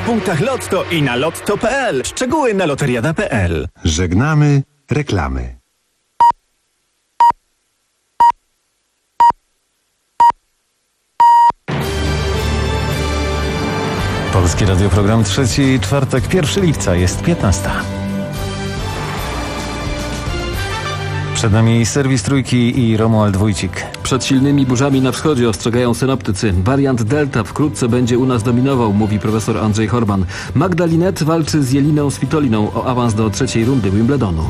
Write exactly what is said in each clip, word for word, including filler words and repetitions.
punktach Lotto i na lotto kropka p l. Szczegóły na loteriada kropka p l. Żegnamy reklamy. Polskie Radio, program trzeci, czwartek, pierwszego lipca, jest piętnasta. Przed nami serwis Trójki i Romuald Wójcik. Przed silnymi burzami na wschodzie ostrzegają synoptycy. Wariant Delta wkrótce będzie u nas dominował, mówi profesor Andrzej Horban. Magda Linette walczy z Jeliną Svitoliną o awans do trzeciej rundy Wimbledonu.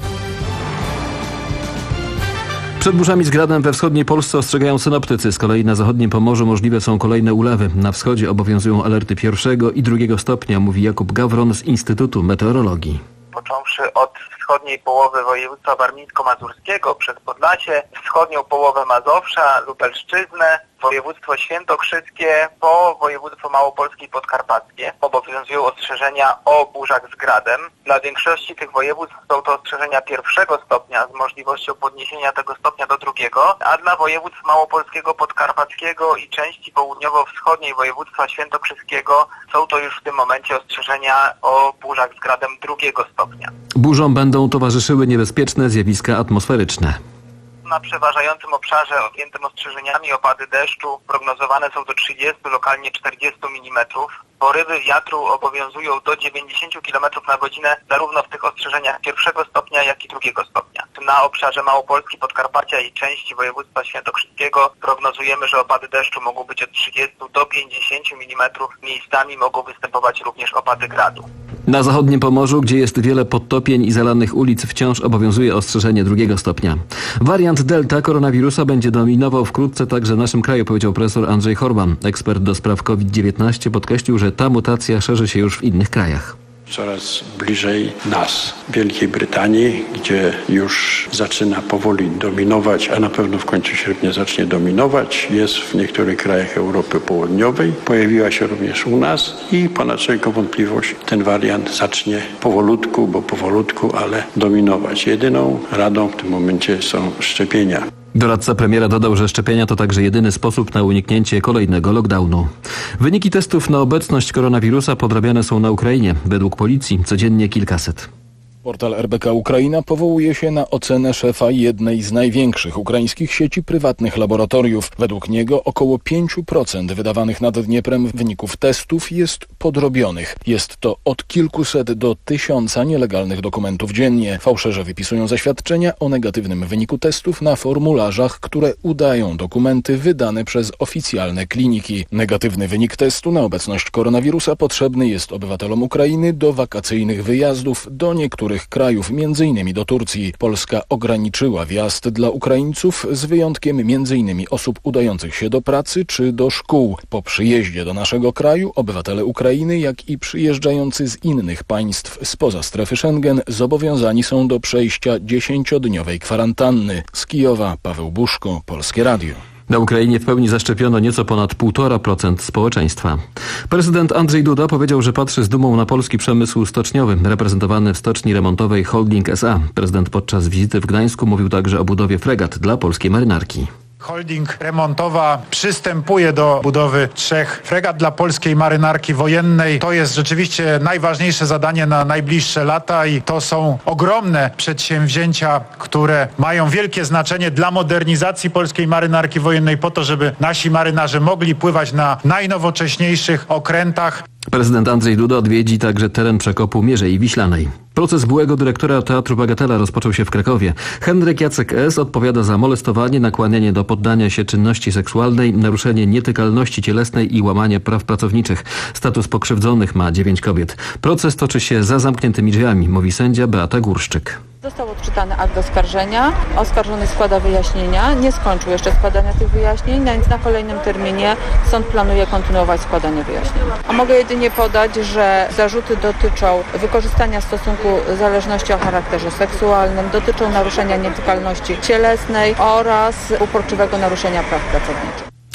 Przed burzami z gradem we wschodniej Polsce ostrzegają synoptycy. Z kolei na zachodnim Pomorzu możliwe są kolejne ulewy. Na wschodzie obowiązują alerty pierwszego i drugiego stopnia, mówi Jakub Gawron z Instytutu Meteorologii. Począwszy od wschodniej połowy województwa warmińsko-mazurskiego, przez Podlasie, wschodnią połowę Mazowsza, Lubelszczyznę, województwo świętokrzyskie, po województwo małopolskie i podkarpackie obowiązują ostrzeżenia o burzach z gradem. Dla większości tych województw są to ostrzeżenia pierwszego stopnia z możliwością podniesienia tego stopnia do drugiego, a dla województw małopolskiego, podkarpackiego i części południowo-wschodniej województwa świętokrzyskiego są to już w tym momencie ostrzeżenia o burzach z gradem drugiego stopnia. Burzom będą towarzyszyły niebezpieczne zjawiska atmosferyczne. Na przeważającym obszarze objętym ostrzeżeniami opady deszczu prognozowane są do trzydziestu, lokalnie czterdziestu milimetrów. Porywy wiatru obowiązują do dziewięćdziesięciu kilometrów na godzinę zarówno w tych ostrzeżeniach pierwszego stopnia, jak i drugiego stopnia. Na obszarze Małopolski, Podkarpacia i części województwa świętokrzyskiego prognozujemy, że opady deszczu mogą być od trzydziestu do pięćdziesięciu milimetrów. Miejscami mogą występować również opady gradu. Na zachodnim Pomorzu, gdzie jest wiele podtopień i zalanych ulic, wciąż obowiązuje ostrzeżenie drugiego stopnia. Wariant Delta koronawirusa będzie dominował wkrótce także w naszym kraju, powiedział profesor Andrzej Horban. Ekspert do spraw COVID dziewiętnaście podkreślił, że ta mutacja szerzy się już w innych krajach. Coraz bliżej nas, Wielkiej Brytanii, gdzie już zaczyna powoli dominować, a na pewno w końcu sierpnia zacznie dominować. Jest w niektórych krajach Europy Południowej. Pojawiła się również u nas i ponad wszelką wątpliwość ten wariant zacznie powolutku, bo powolutku, ale dominować. Jedyną radą w tym momencie są szczepienia. Doradca premiera dodał, że szczepienia to także jedyny sposób na uniknięcie kolejnego lockdownu. Wyniki testów na obecność koronawirusa podrabiane są na Ukrainie. Według policji codziennie kilkaset. Portal R B K Ukraina powołuje się na ocenę szefa jednej z największych ukraińskich sieci prywatnych laboratoriów. Według niego około pięć procent wydawanych nad Dnieprem wyników testów jest podrobionych. Jest to od kilkuset do tysiąca nielegalnych dokumentów dziennie. Fałszerze wypisują zaświadczenia o negatywnym wyniku testów na formularzach, które udają dokumenty wydane przez oficjalne kliniki. Negatywny wynik testu na obecność koronawirusa potrzebny jest obywatelom Ukrainy do wakacyjnych wyjazdów do niektórych krajów, między innymi do Turcji. Polska ograniczyła wjazd dla Ukraińców z wyjątkiem między innymi osób udających się do pracy czy do szkół. Po przyjeździe do naszego kraju obywatele Ukrainy, jak i przyjeżdżający z innych państw spoza strefy Schengen zobowiązani są do przejścia dziesięciodniowej kwarantanny. Z Kijowa Paweł Buszko, Polskie Radio. Na Ukrainie w pełni zaszczepiono nieco ponad półtora procent społeczeństwa. Prezydent Andrzej Duda powiedział, że patrzy z dumą na polski przemysł stoczniowy, reprezentowany w stoczni remontowej Holding S A. Prezydent podczas wizyty w Gdańsku mówił także o budowie fregat dla polskiej marynarki. Holding remontowa przystępuje do budowy trzech fregat dla polskiej marynarki wojennej. To jest rzeczywiście najważniejsze zadanie na najbliższe lata i to są ogromne przedsięwzięcia, które mają wielkie znaczenie dla modernizacji polskiej marynarki wojennej po to, żeby nasi marynarze mogli pływać na najnowocześniejszych okrętach. Prezydent Andrzej Duda odwiedzi także teren przekopu Mierzei Wiślanej. Proces byłego dyrektora Teatru Bagatela rozpoczął się w Krakowie. Henryk Jacek S. odpowiada za molestowanie, nakłanianie do poddania się czynności seksualnej, naruszenie nietykalności cielesnej i łamanie praw pracowniczych. Status pokrzywdzonych ma dziewięć kobiet. Proces toczy się za zamkniętymi drzwiami, mówi sędzia Beata Górszczyk. Został odczytany akt oskarżenia, oskarżony składa wyjaśnienia, nie skończył jeszcze składania tych wyjaśnień, więc na kolejnym terminie sąd planuje kontynuować składanie wyjaśnień. A mogę jedynie podać, że zarzuty dotyczą wykorzystania stosunku zależności o charakterze seksualnym, dotyczą naruszenia nietykalności cielesnej oraz uporczywego naruszenia praw pracowniczych.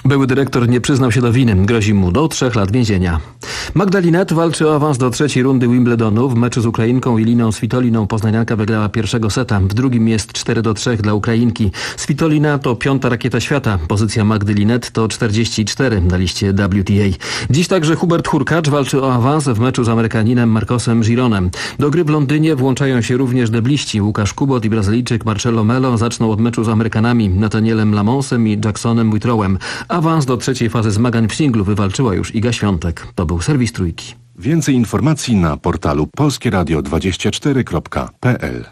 Były dyrektor nie przyznał się do winy. Grozi mu do trzech lat więzienia. Magda Linette walczy o awans do trzeciej rundy Wimbledonu. W meczu z Ukrainką Iliną Svitoliną poznanianka wygrała pierwszego seta. W drugim jest cztery do trzech dla Ukrainki. Svitolina to piąta rakieta świata. Pozycja Magdy Linette to czterdzieści cztery na liście W T A. Dziś także Hubert Hurkacz walczy o awans w meczu z Amerykaninem Marcosem Gironem. Do gry w Londynie włączają się również debliści. Łukasz Kubot i Brazylijczyk Marcelo Melo zaczną od meczu z Amerykanami Nathanielem Lamonsem i Jacksonem Wittrowem. Awans do trzeciej fazy zmagań w singlu wywalczyła już Iga Świątek. To był serwis Trójki. Więcej informacji na portalu polskie radio dwadzieścia cztery kropka p l.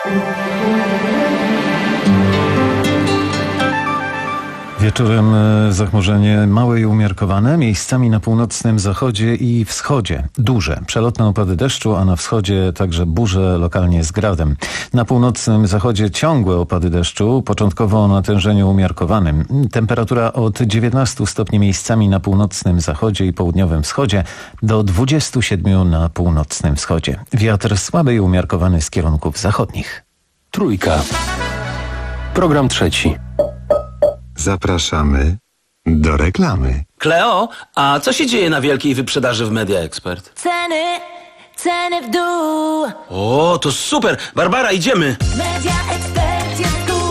Wieczorem zachmurzenie małe i umiarkowane, miejscami na północnym zachodzie i wschodzie. Duże, przelotne opady deszczu, a na wschodzie także burze lokalnie z gradem. Na północnym zachodzie ciągłe opady deszczu, początkowo o natężeniu umiarkowanym. Temperatura od dziewiętnastu stopni miejscami na północnym zachodzie i południowym wschodzie do dwudziestu siedmiu na północnym wschodzie. Wiatr słaby i umiarkowany z kierunków zachodnich. Trójka. Program trzeci. Zapraszamy do reklamy. Kleo, a co się dzieje na wielkiej wyprzedaży w Media Expert? Ceny, ceny w dół. O, to super! Barbara, idziemy! Media Expert jest tu.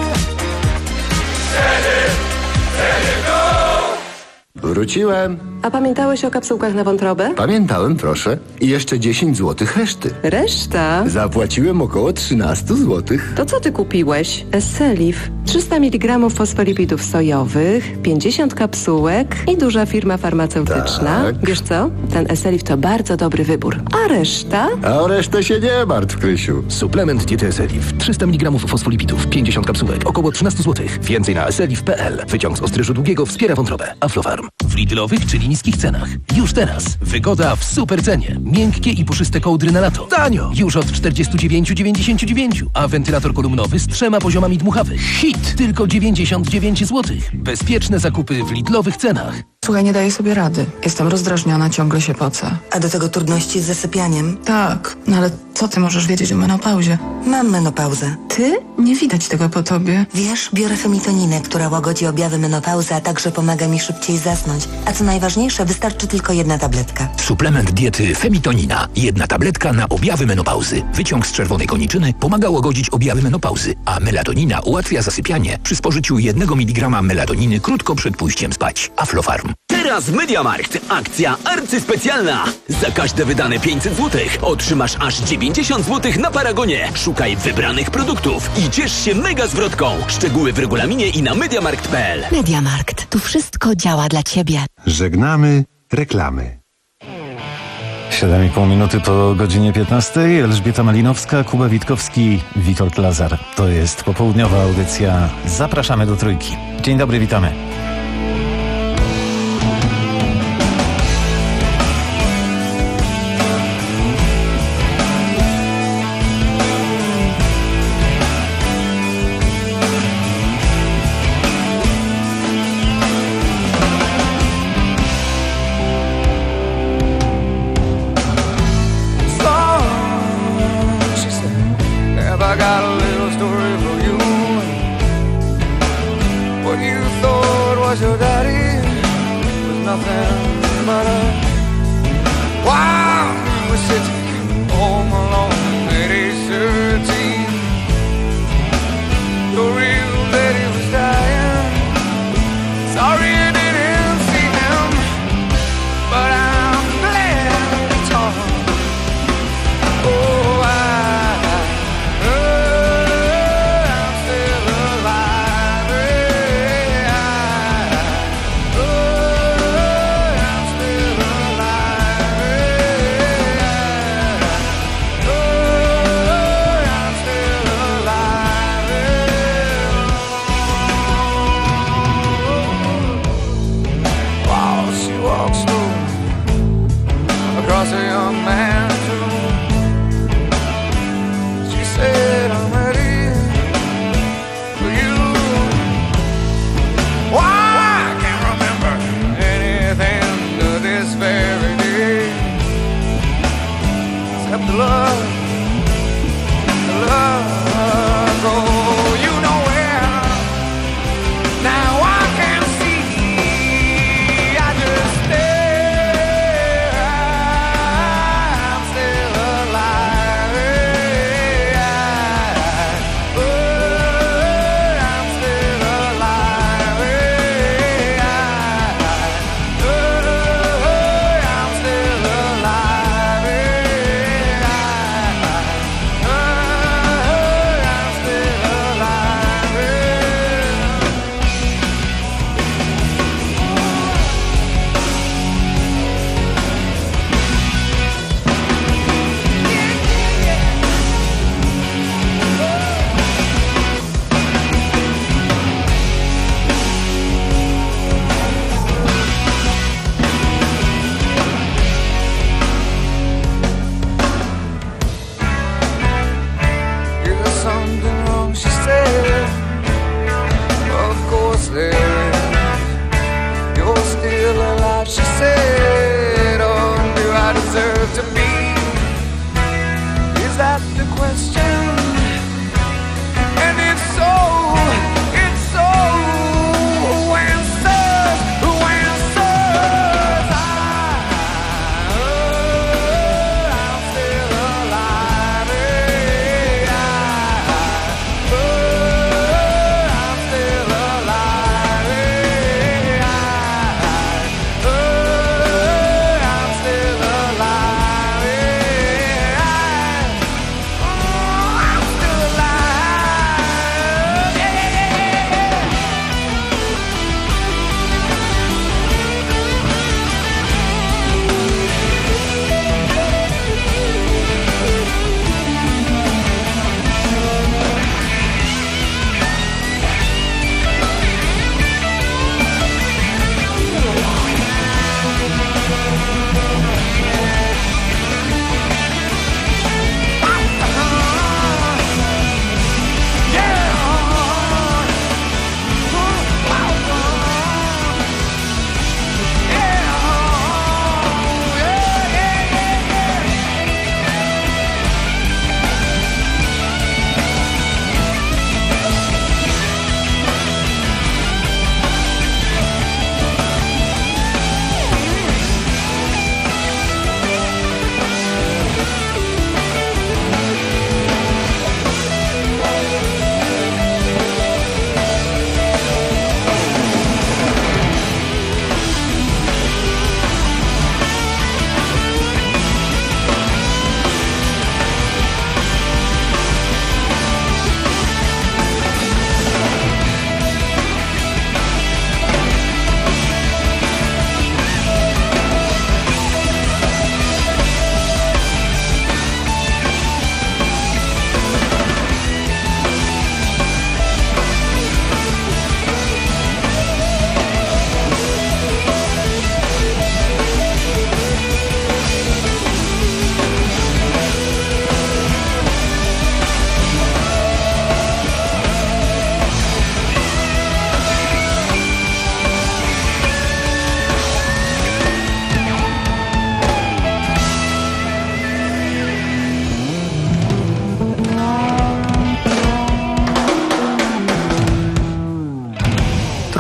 Ceny, ceny w dół. Wróciłem. A pamiętałeś o kapsułkach na wątrobę? Pamiętałem, proszę. I jeszcze dziesięć złotych reszty. Reszta? Zapłaciłem około trzynaście złotych. To co ty kupiłeś? Esselif. trzysta miligramów fosfolipidów sojowych, pięćdziesiąt kapsułek i duża firma farmaceutyczna. Tak. Wiesz co? Ten Esselif to bardzo dobry wybór. A reszta? A o resztę się nie martw, Krysiu. Suplement diety Esselif. trzysta miligramów fosfolipidów, pięćdziesiąt kapsułek, około trzynaście złotych. Więcej na esselif kropka p l. Wyciąg z ostryżu długiego wspiera wątrobę. Aflofarm. W Lidlowych, czyli niskich cenach. Już teraz. Wygoda w super cenie. Miękkie i puszyste kołdry na lato. Tanio. Już od czterdzieści dziewięć dziewięćdziesiąt dziewięć. A wentylator kolumnowy z trzema poziomami dmuchawych. Hit. Tylko dziewięćdziesiąt dziewięć złotych. Bezpieczne zakupy w Lidlowych cenach. Słuchaj, nie daję sobie rady. Jestem rozdrażniona, ciągle się pocę. A do tego trudności z zasypianiem? Tak, no ale co ty możesz wiedzieć o menopauzie? Mam menopauzę. Ty? Nie widać tego po tobie. Wiesz, biorę femitoninę, która łagodzi objawy menopauzy, a także pomaga mi szybciej zasnąć. A co najważniejsze, wystarczy tylko jedna tabletka. Suplement diety Femitonina. Jedna tabletka na objawy menopauzy. Wyciąg z czerwonej koniczyny pomaga łagodzić objawy menopauzy, a melatonina ułatwia zasypianie przy spożyciu jednego miligrama melatoniny krótko przed pójściem spać. Aflofarm. Teraz MediaMarkt. Akcja arcyspecjalna. Za każde wydane pięćset złotych otrzymasz aż dziewięćdziesiąt złotych na Paragonie. Szukaj wybranych produktów i ciesz się mega zwrotką. Szczegóły w regulaminie i na mediamarkt kropka p l. MediaMarkt. Tu wszystko działa dla ciebie. Żegnamy reklamy. siedem i pół minuty po godzinie piętnastej. Elżbieta Malinowska, Kuba Witkowski, Witold Lazar. To jest popołudniowa audycja. Zapraszamy do Trójki. Dzień dobry, witamy. Now I can see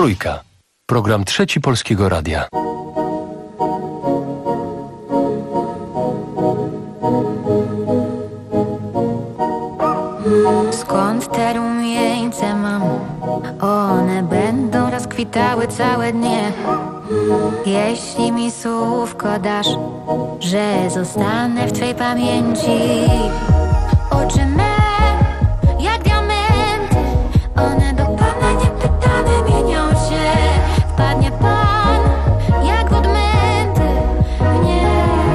Trójka. Program Trzeci Polskiego Radia. Skąd te rumieńce mam? One będą rozkwitały całe dnie. Jeśli mi słówko dasz, że zostanę w twej pamięci. Oczy me, jak diamenty, one do Pana niepytane mienią się. Wpadnie Pan, jak w odmęty mnie.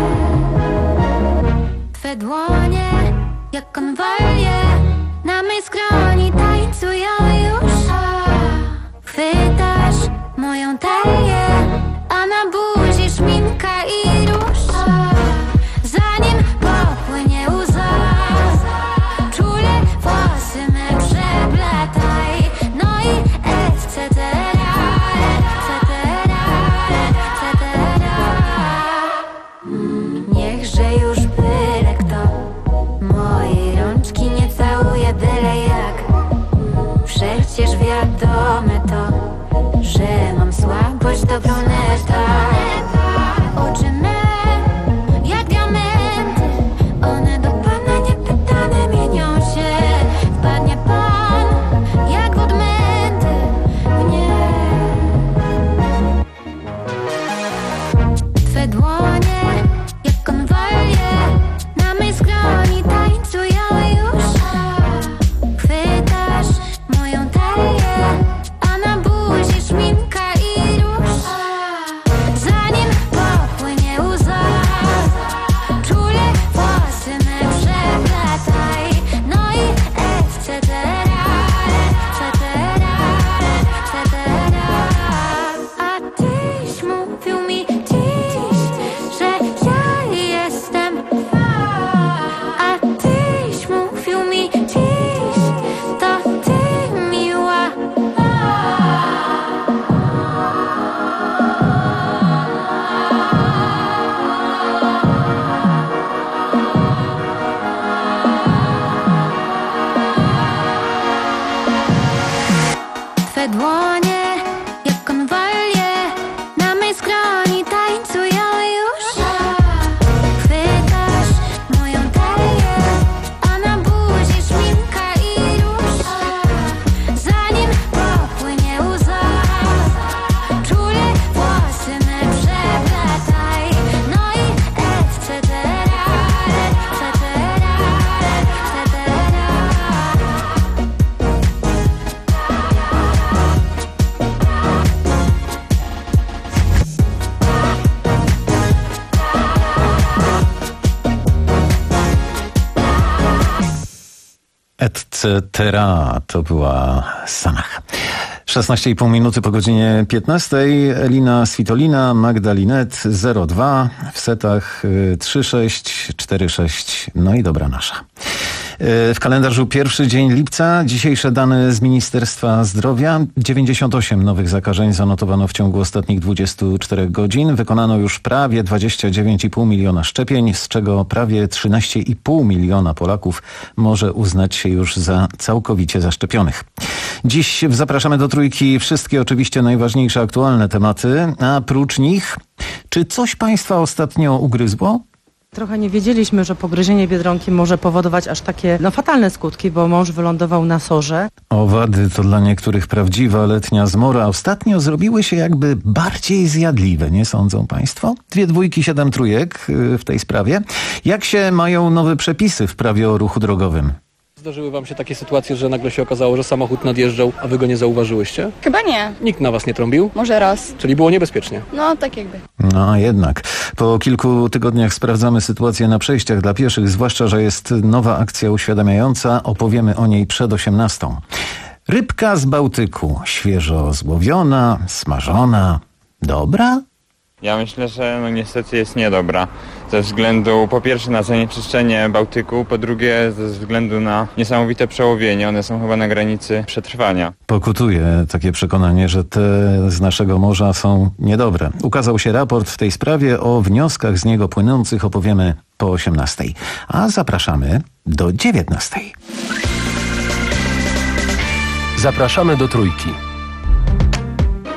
Twe dłonie, jak konwalie, na mej skroni tańcują już. Chwytasz moją talię, a na buzi szminka i róż. Zanim popłynie łza, czule włosy me przepletaj. No i et cetera, et cetera, et cetera. Niechże już byle kto mojej rączki nie całuje byle jak. Przecież wiadome to, że mam słabość do bruneta. Oczy me, jak diamenty, one do Pana niepytane mienią się. Wpadnie Pan, jak w odmęty mnie. Twe dłonie, jak konwalie, na mej skroni tańcują już. Chwytasz moją talię, a na buzi szminka i róż. Zanim popłynie łza, czule włosy me przepletaj. No i et cetera, et cetera, et cetera. A tyś mówił mi dziś, że ja jestem. A tyś mówił mi dziś, to ty miła. Twe dłonie, jak konwalie, na mej skroni tańcują już. Chwytasz moją talię, a na buzi szminka i róż. Zanim popłynie łza, czule włosy me przepletaj. No i et cetera, et cetera, et cetera. Et cetera. To była Sanach. szesnaście i pół minuty po godzinie piętnastej. Elina Svitolina, Magdalinet zero dwa w setach y, trzy sześć, cztery sześć. No i dobra nasza. W kalendarzu pierwszy dzień lipca. Dzisiejsze dane z Ministerstwa Zdrowia. dziewięćdziesiąt osiem nowych zakażeń zanotowano w ciągu ostatnich dwudziestu czterech godzin. Wykonano już prawie dwadzieścia dziewięć i pół miliona szczepień, z czego prawie trzynaście i pół miliona Polaków może uznać się już za całkowicie zaszczepionych. Dziś zapraszamy do Trójki wszystkie oczywiście najważniejsze aktualne tematy, a prócz nich, czy coś Państwa ostatnio ugryzło? Trochę nie wiedzieliśmy, że pogryzienie Biedronki może powodować aż takie no, fatalne skutki, bo mąż wylądował na sorze. Owady to dla niektórych prawdziwa letnia zmora. Ostatnio zrobiły się jakby bardziej zjadliwe, nie sądzą Państwo? Dwie dwójki, siedem trójek w tej sprawie. Jak się mają nowe przepisy w prawie o ruchu drogowym? Zdarzyły wam się takie sytuacje, że nagle się okazało, że samochód nadjeżdżał, a wy go nie zauważyłyście? Chyba nie. Nikt na was nie trąbił? Może raz. Czyli było niebezpiecznie? No, tak jakby. No jednak. Po kilku tygodniach sprawdzamy sytuację na przejściach dla pieszych, zwłaszcza, że jest nowa akcja uświadamiająca. Opowiemy o niej przed osiemnastą. Rybka z Bałtyku. Świeżo złowiona, smażona. Dobra? Ja myślę, że no niestety jest niedobra. Ze względu po pierwsze na zanieczyszczenie Bałtyku, po drugie ze względu na niesamowite przełowienie. One są chyba na granicy przetrwania. Pokutuje takie przekonanie, że te z naszego morza są niedobre. Ukazał się raport w tej sprawie, o wnioskach z niego płynących opowiemy po osiemnastej. A zapraszamy do dziewiętnastej. Zapraszamy do Trójki.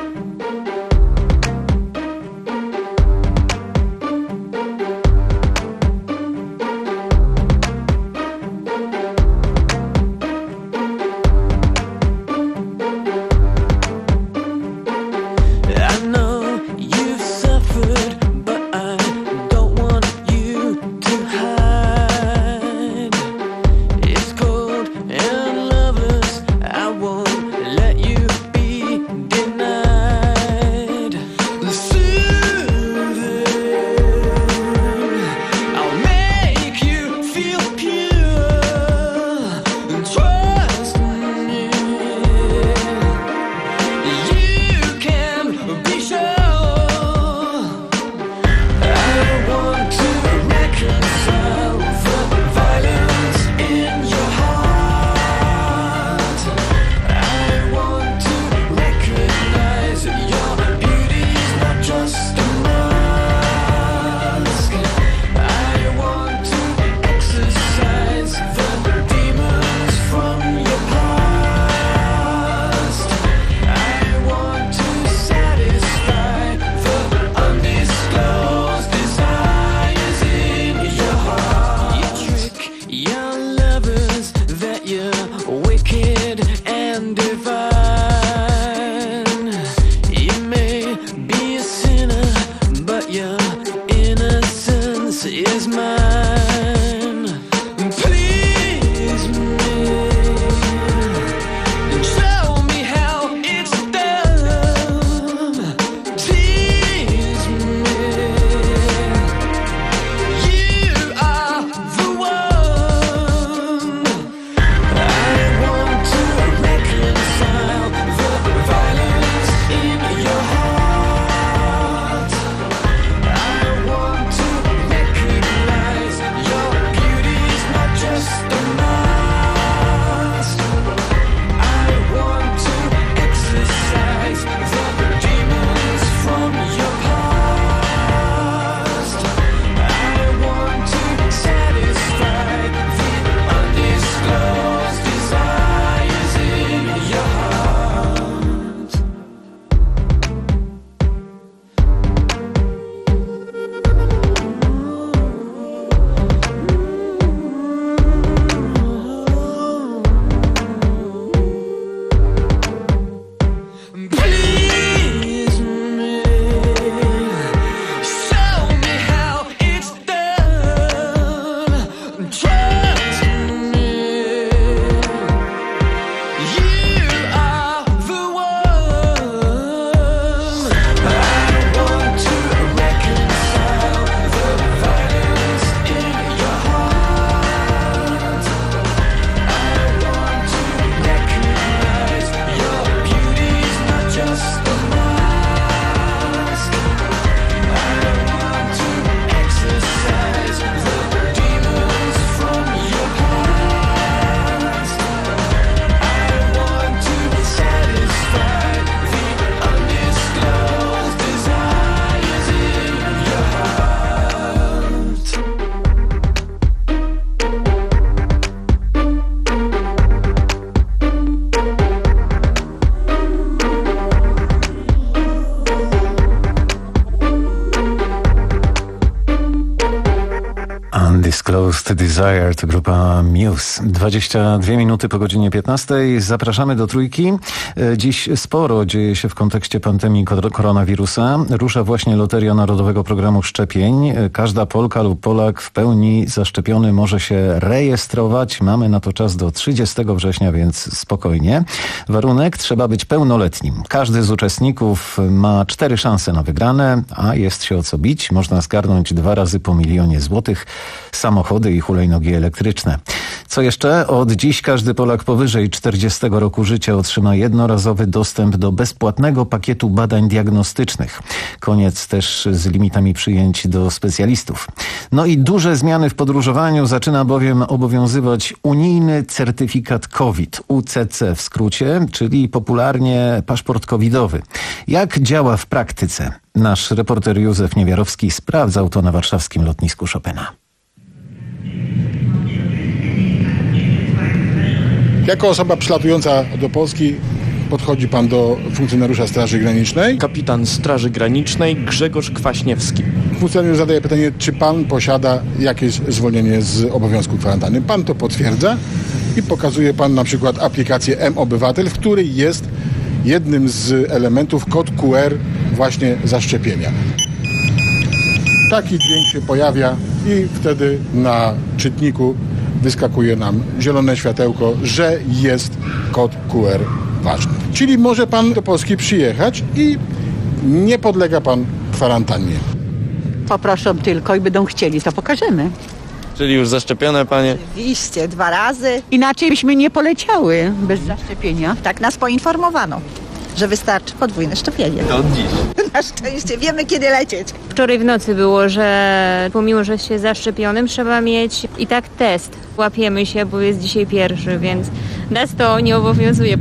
Undisclosed Desire to grupa Muse. dwadzieścia dwie minuty po godzinie piętnastej. Zapraszamy do Trójki. Dziś sporo dzieje się w kontekście pandemii koronawirusa. Rusza właśnie Loteria Narodowego Programu Szczepień. Każda Polka lub Polak w pełni zaszczepiony może się rejestrować. Mamy na to czas do trzydziestego września, więc spokojnie. Warunek: trzeba być pełnoletnim. Każdy z uczestników ma cztery szanse na wygrane, a jest się o co bić. Można zgarnąć dwa razy po milionie złotych, samochody i hulajnogi elektryczne. Co jeszcze? Od dziś każdy Polak powyżej czterdziestego roku życia otrzyma jednorazowy dostęp do bezpłatnego pakietu badań diagnostycznych. Koniec też z limitami przyjęć do specjalistów. No i duże zmiany w podróżowaniu. Zaczyna bowiem obowiązywać unijny certyfikat COVID, U C C w skrócie, czyli popularnie paszport covidowy. Jak działa w praktyce? Nasz reporter Józef Niewiarowski sprawdzał to na warszawskim lotnisku Chopina. Jako osoba przylatująca do Polski podchodzi pan do funkcjonariusza Straży Granicznej. Kapitan Straży Granicznej Grzegorz Kwaśniewski. Funkcjonariusz zadaje pytanie, czy pan posiada jakieś zwolnienie z obowiązku kwarantanny. Pan to potwierdza i pokazuje pan na przykład aplikację M-Obywatel, w której jest jednym z elementów kod Q R właśnie zaszczepienia. Taki dźwięk się pojawia i wtedy na czytniku wyskakuje nam zielone światełko, że jest kod Q R ważny. Czyli może pan do Polski przyjechać i nie podlega pan kwarantannie. Poproszą tylko i będą chcieli, to pokażemy. Czyli już zaszczepione panie? Oczywiście, dwa razy. Inaczej byśmy nie poleciały bez zaszczepienia. Tak nas poinformowano, że wystarczy podwójne szczepienie. To od dziś. Na szczęście wiemy, kiedy lecieć. Wczoraj w nocy było, że pomimo, że się zaszczepionym, trzeba mieć i tak test. Łapiemy się, bo jest dzisiaj pierwszy, więc nas to nie obowiązuje.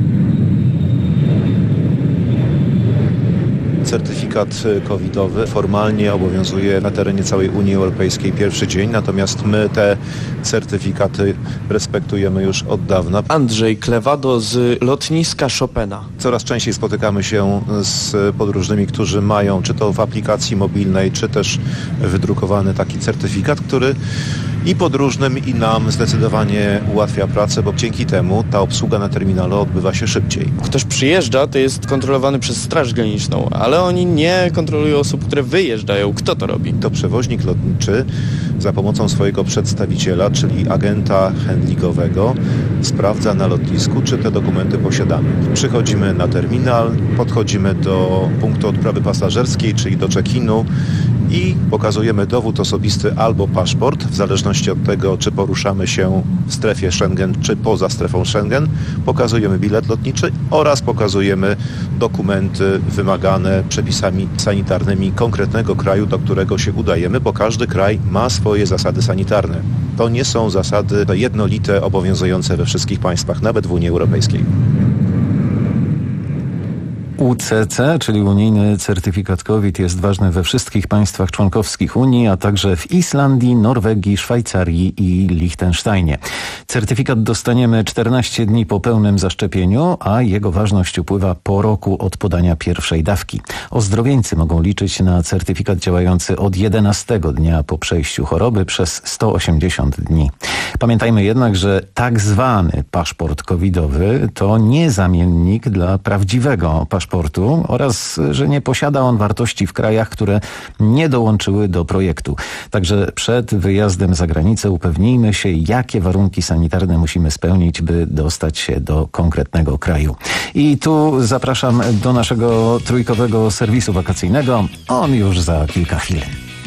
Certyfikat covidowy formalnie obowiązuje na terenie całej Unii Europejskiej pierwszy dzień, natomiast my te certyfikaty respektujemy już od dawna. Andrzej Klewado z lotniska Chopina. Coraz częściej spotykamy się z podróżnymi, którzy mają czy to w aplikacji mobilnej, czy też wydrukowany taki certyfikat, który i podróżnym, i nam zdecydowanie ułatwia pracę, bo dzięki temu ta obsługa na terminalu odbywa się szybciej. Ktoś przyjeżdża, to jest kontrolowany przez Straż Graniczną, ale oni nie kontrolują osób, które wyjeżdżają. Kto to robi? To przewoźnik lotniczy za pomocą swojego przedstawiciela, czyli agenta handlingowego, sprawdza na lotnisku, czy te dokumenty posiadamy. Przychodzimy na terminal, podchodzimy do punktu odprawy pasażerskiej, czyli do check-inu i pokazujemy dowód osobisty albo paszport, w zależności od tego, czy poruszamy się w strefie Schengen, czy poza strefą Schengen. Pokazujemy bilet lotniczy oraz pokazujemy dokumenty wymagane przepisami sanitarnymi konkretnego kraju, do którego się udajemy, bo każdy kraj ma swoje zasady sanitarne. To nie są zasady jednolite, obowiązujące we wszystkich państwach, nawet w Unii Europejskiej. U C C, czyli unijny certyfikat COVID, jest ważny we wszystkich państwach członkowskich Unii, a także w Islandii, Norwegii, Szwajcarii i Liechtensteinie. Certyfikat dostaniemy czternaście dni po pełnym zaszczepieniu, a jego ważność upływa po roku od podania pierwszej dawki. Ozdrowieńcy mogą liczyć na certyfikat działający od jedenastego dnia po przejściu choroby przez sto osiemdziesiąt dni. Pamiętajmy jednak, że tak zwany paszport covidowy to nie zamiennik dla prawdziwego paszportu oraz, że nie posiada on wartości w krajach, które nie dołączyły do projektu. Także przed wyjazdem za granicę upewnijmy się, jakie warunki sanitarne musimy spełnić, by dostać się do konkretnego kraju. I tu zapraszam do naszego trójkowego serwisu wakacyjnego. On już za kilka chwil.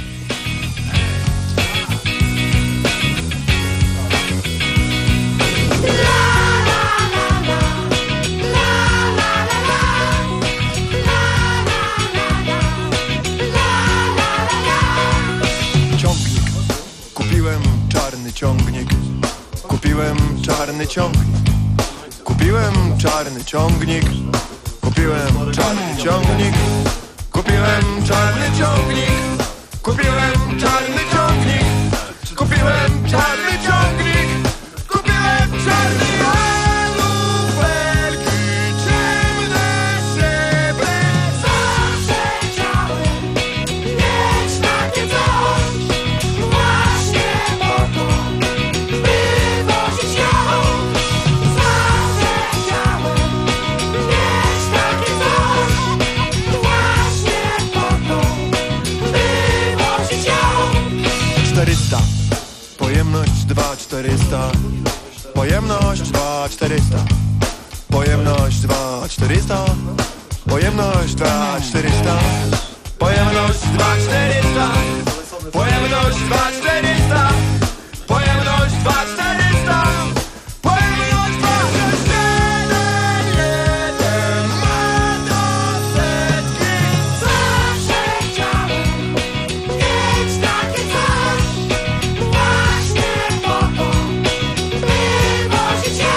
Ciągnik. Kupiłem czarny ciągnik. Kupiłem czarny ciągnik. Kupiłem czarny ciągnik. Kupiłem czarny ciągnik. Kupiłem czarny ciągnik. Kupiłem czarny ciągnik. Kupiłem czarny luferki, ciemne srebrne. Zawsze chciałem mieć takie coś. Właśnie po to, by wozić ją. Zawsze chciałem mieć takie coś. Właśnie po to, by wozić ją. czterysta. Pojemność dwa czterysta. Pojemność dwa czterysta. Pojemność dwa czterysta. Pojemność dwa czterysta. Pojemność dwa czterysta. Pojemność dwa czterysta. Pojemność dwa czterysta. Pojemność dwa jeden jeden ma do setki. Zawsze chciałem mieć takie coś. Właśnie po to, by wozić ją.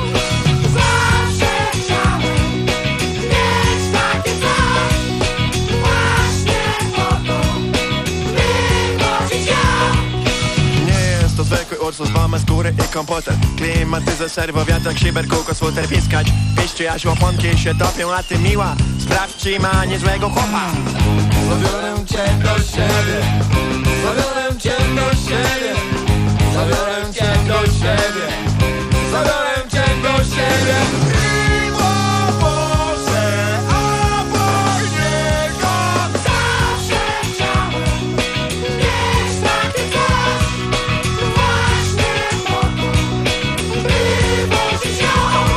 Zawsze chciałem mieć takie coś. Właśnie po to, by wozić ją. Nie jest to zwykły Ursus, mamy skóry i komputer. Klimatyzer, serwo, wiatrak, szyber, kółko, sfuter, piskać. Piszczy, aż łoponki się topią, a ty miła. Sprawdź, czy ma niezłego chłopa. Zabiorę cię do siebie. Zabiorę cię do siebie. Zabiorę cię do siebie. Zabiorę cię do siebie. Miło Boże, obok niego. Zawsze chciałem mieć takie coś. Właśnie po to, by wozić ją.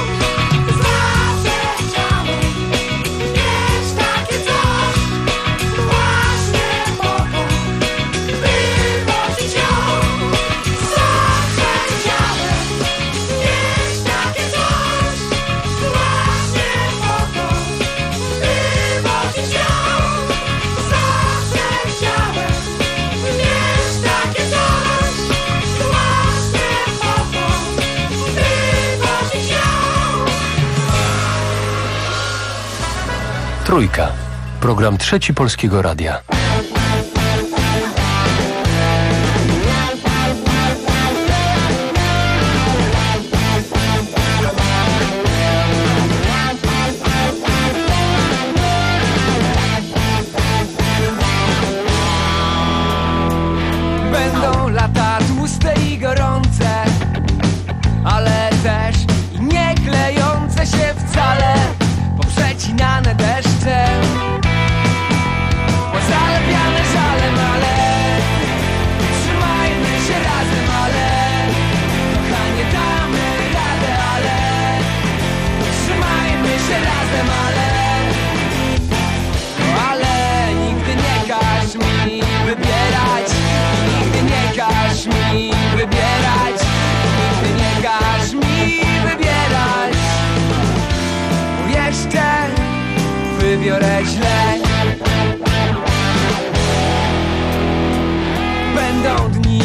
Zawsze chciałem mieć takie coś. Właśnie po to, by wozić ją. Zawsze chciałem mieć takie coś. Właśnie po to, by wozić ją. Zawsze chciałem mieć takie coś. Właśnie po to, by wozić ją. Trójka. Program Trzeci Polskiego Radia. Będą lata tłuste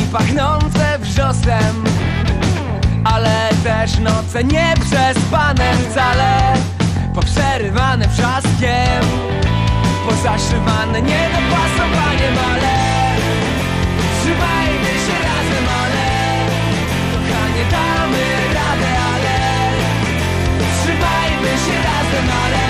pachnące wrzosem, ale też noce nieprzespane wcale, poprzerywane wrzaskiem, pozaszywane niedopasowaniem, ale trzymajmy się razem, ale kochanie damy radę, ale trzymajmy się razem, ale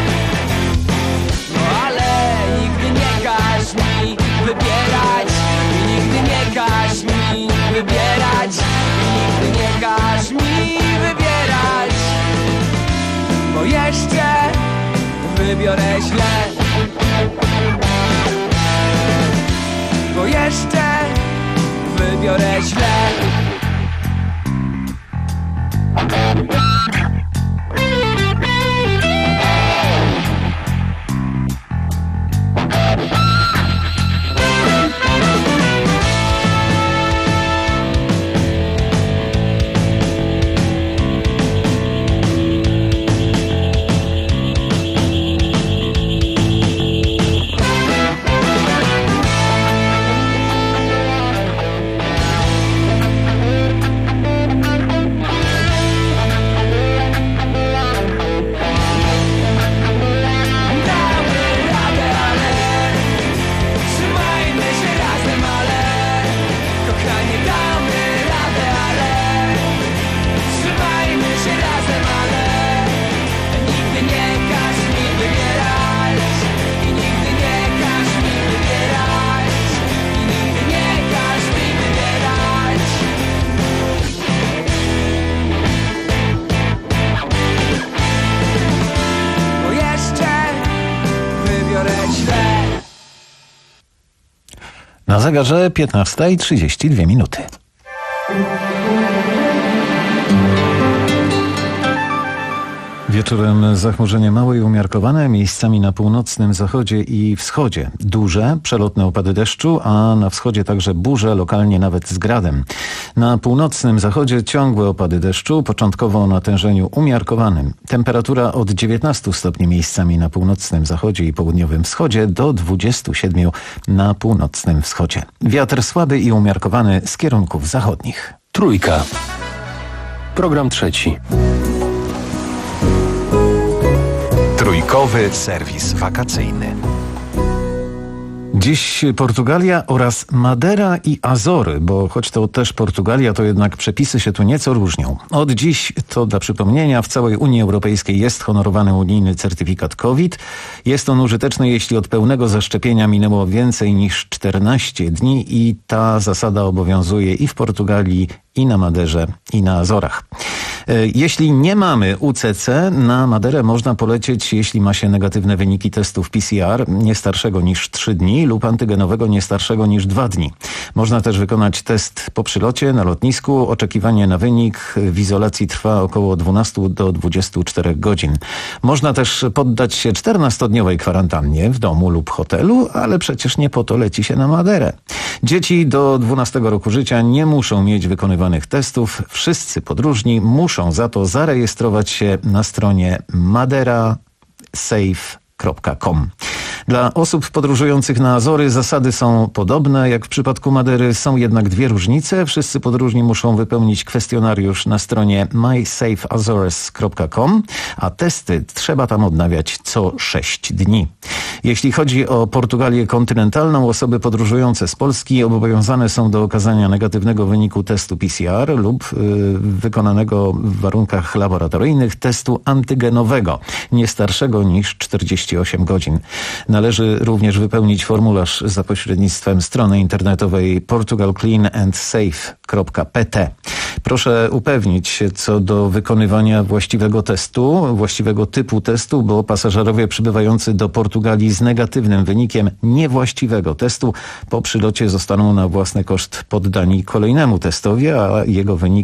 no ale nigdy nie każ mi wybierać, nigdy nie każ mi wybierać, nigdy nie każ mi wybierać, bo jeszcze wybiorę źle, bo jeszcze wybiorę źle. Na zegarze piętnasta i trzydzieści dwie minuty. Wieczorem zachmurzenie małe i umiarkowane, miejscami na północnym zachodzie i wschodzie. Duże, przelotne opady deszczu, a na wschodzie także burze, lokalnie nawet z gradem. Na północnym zachodzie ciągłe opady deszczu, początkowo o natężeniu umiarkowanym. Temperatura od dziewiętnastu stopni miejscami na północnym zachodzie i południowym wschodzie do dwudziestu siedmiu na północnym wschodzie. Wiatr słaby i umiarkowany z kierunków zachodnich. Trójka. Program trzeci. Trójkowy serwis wakacyjny. Dziś Portugalia oraz Madera i Azory, bo choć to też Portugalia, to jednak przepisy się tu nieco różnią. Od dziś, to dla przypomnienia, w całej Unii Europejskiej jest honorowany unijny certyfikat COVID. Jest on użyteczny, jeśli od pełnego zaszczepienia minęło więcej niż czternaście dni i ta zasada obowiązuje i w Portugalii, i na Maderze, i na Azorach. Jeśli nie mamy U C C, na Maderę można polecieć, jeśli ma się negatywne wyniki testów P C R nie starszego niż trzy dni lub antygenowego nie starszego niż dwa dni. Można też wykonać test po przylocie na lotnisku. Oczekiwanie na wynik w izolacji trwa około dwunastu do dwudziestu czterech godzin. Można też poddać się czternastodniowej kwarantannie w domu lub hotelu, ale przecież nie po to leci się na Maderę. Dzieci do dwunastego roku życia nie muszą mieć wykonywanych testów. Wszyscy podróżni muszą za to zarejestrować się na stronie madera safe kropka com. Dla osób podróżujących na Azory zasady są podobne jak w przypadku Madery, są jednak dwie różnice. Wszyscy podróżni muszą wypełnić kwestionariusz na stronie my safe azores kropka com, a testy trzeba tam odnawiać co sześć dni. Jeśli chodzi o Portugalię kontynentalną, osoby podróżujące z Polski obowiązane są do okazania negatywnego wyniku testu P C R lub yy, wykonanego w warunkach laboratoryjnych testu antygenowego, nie starszego niż czterdzieści osiem godzin. Należy również wypełnić formularz za pośrednictwem strony internetowej portugal clean and safe kropka p t. Proszę upewnić się co do wykonywania właściwego testu, właściwego typu testu, bo pasażerowie przybywający do Portugalii z negatywnym wynikiem niewłaściwego testu po przylocie zostaną na własny koszt poddani kolejnemu testowi, a jego wynik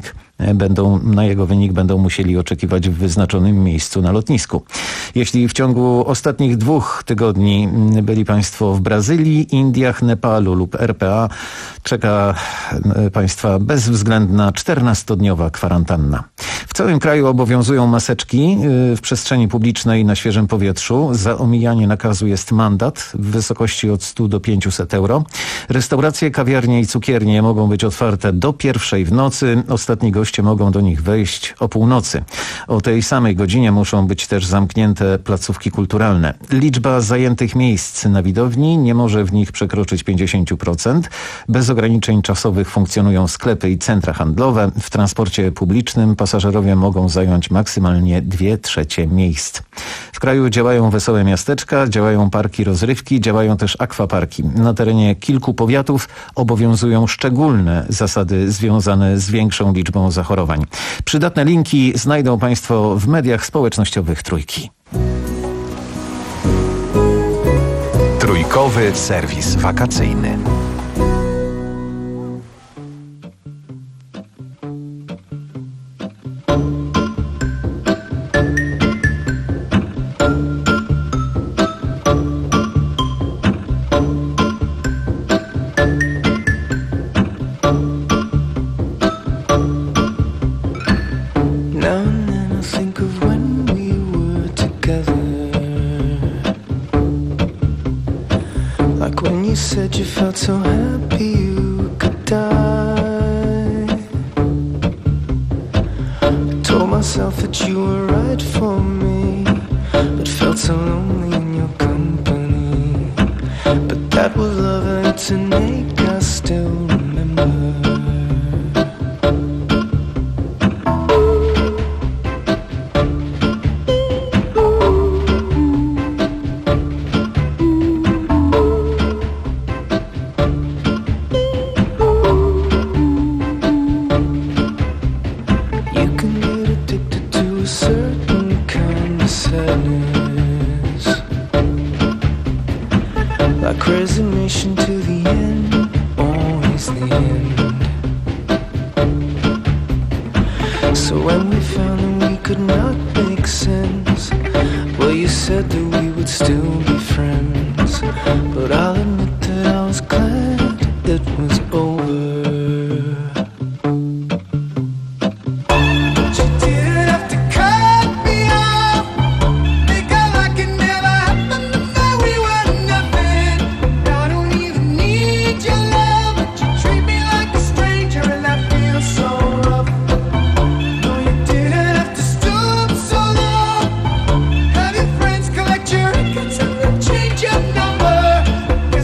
będą, na jego wynik będą musieli oczekiwać w wyznaczonym miejscu na lotnisku. Jeśli w ciągu ostatnich dwóch tygodni byli Państwo w Brazylii, Indiach, Nepalu lub R P A, czeka Państwa bezwzględna czternastodniowa kwarantanna. W całym kraju obowiązują maseczki w przestrzeni publicznej na świeżym powietrzu. Za omijanie nakazu jest mandat w wysokości od stu do pięciuset euro. Restauracje, kawiarnie i cukiernie mogą być otwarte do pierwszej w nocy. Ostatni goście mogą do nich wejść o północy. O tej samej godzinie muszą być też zamknięte placówki kulturalne. Liczba zajętych miejsc na widowni nie może w nich przekroczyć pięćdziesiąt procent. Bez ograniczeń czasowych funkcjonują sklepy i centra handlowe. W transporcie publicznym pasażerowie mogą zająć maksymalnie dwie trzecie miejsc. W kraju działają wesołe miasteczka, działają parki rozrywki, działają też akwaparki. Na terenie kilku powiatów obowiązują szczególne zasady związane z większą liczbą zachorowań. Przydatne linki znajdą Państwo w mediach społecznościowych Trójki. Trójkowy serwis wakacyjny. So happy you could die. I told myself that you were right for me, but felt so lonely in your company. But that was love and to make us still remember. Resignation to the end, always the end. So when we found that we could not make sense, well, you said that we would still be friends. But I'll admit that I was glad it was over. Change your number.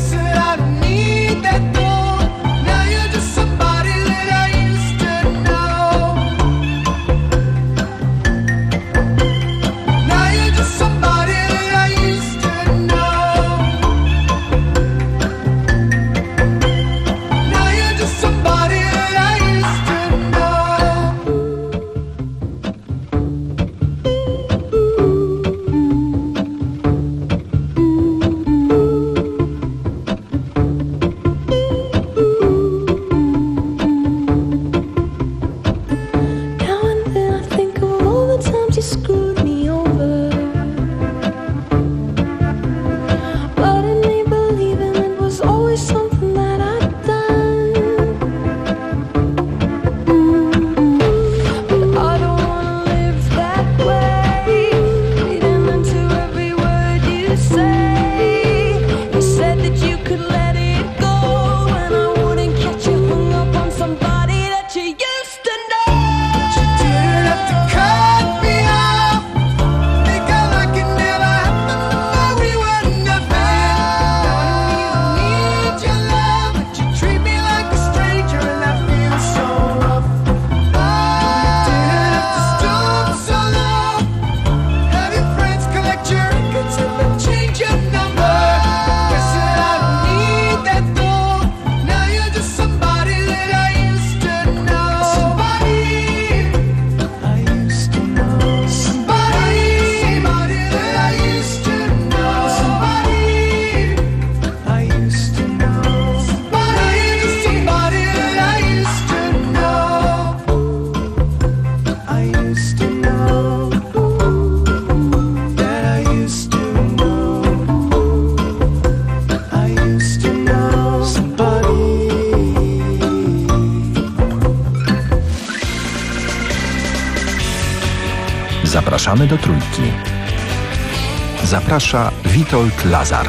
Zapraszamy do Trójki. Zaprasza Witold Lazar.